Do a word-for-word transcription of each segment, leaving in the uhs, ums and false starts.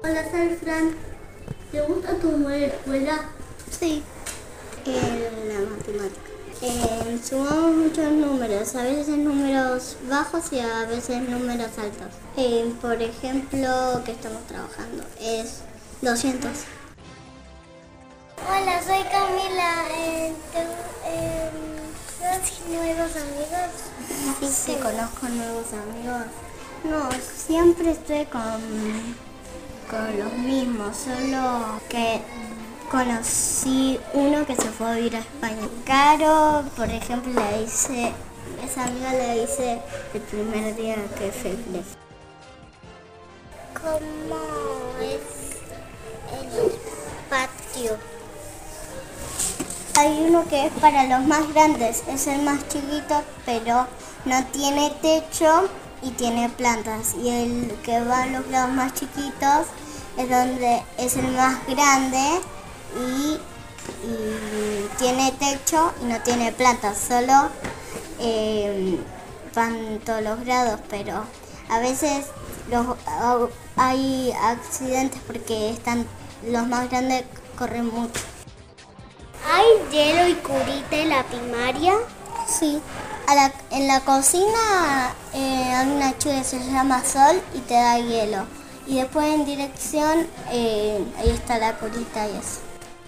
Hola, soy Fran. ¿Te gusta tu escuela? Sí, eh, la matemática. Eh, sumamos muchos números, a veces números bajos y a veces números altos. Eh, por ejemplo, que estamos trabajando es doscientos. Hola, soy Camila. Eh, eh, ¿Tienes nuevos amigos? Sí, sí, conozco nuevos amigos. No, siempre estoy con, con los mismos, solo que conocí uno que se fue a vivir a España. Caro, por ejemplo, le hice, esa amiga le hice el primer día que fue feliz. ¿Cómo es el patio? Hay uno que es para los más grandes, es el más chiquito, pero no tiene techo y tiene plantas. Y el que va a los lados más chiquitos es donde es el más grande y, y tiene techo y no tiene plantas. Solo eh, van todos los grados, pero a veces los, hay accidentes porque están los más grandes corren mucho. ¿Hay hielo y curita en la primaria? Sí, a la, en la cocina eh, hay una chica que se llama Sol y te da hielo. Y después en dirección, eh, ahí está la curita y eso.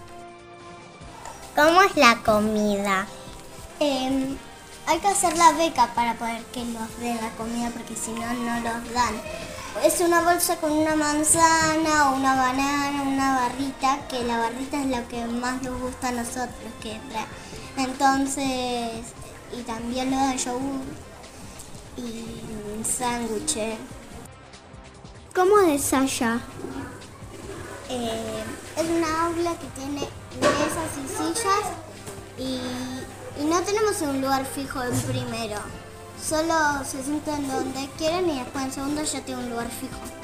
¿Cómo es la comida? Eh, hay que hacer la beca para poder que nos den la comida porque si no, no los dan. Es una bolsa con una manzana, una banana, una barrita, que la barrita es lo que más nos gusta a nosotros que trae. Entonces, y también nos dan yogur y un sándwich. ¿Cómo es allá? Eh, es una aula que tiene mesas y sillas y, y no tenemos un lugar fijo en primero. Solo se sientan donde quieren y después en segundo ya tiene un lugar fijo.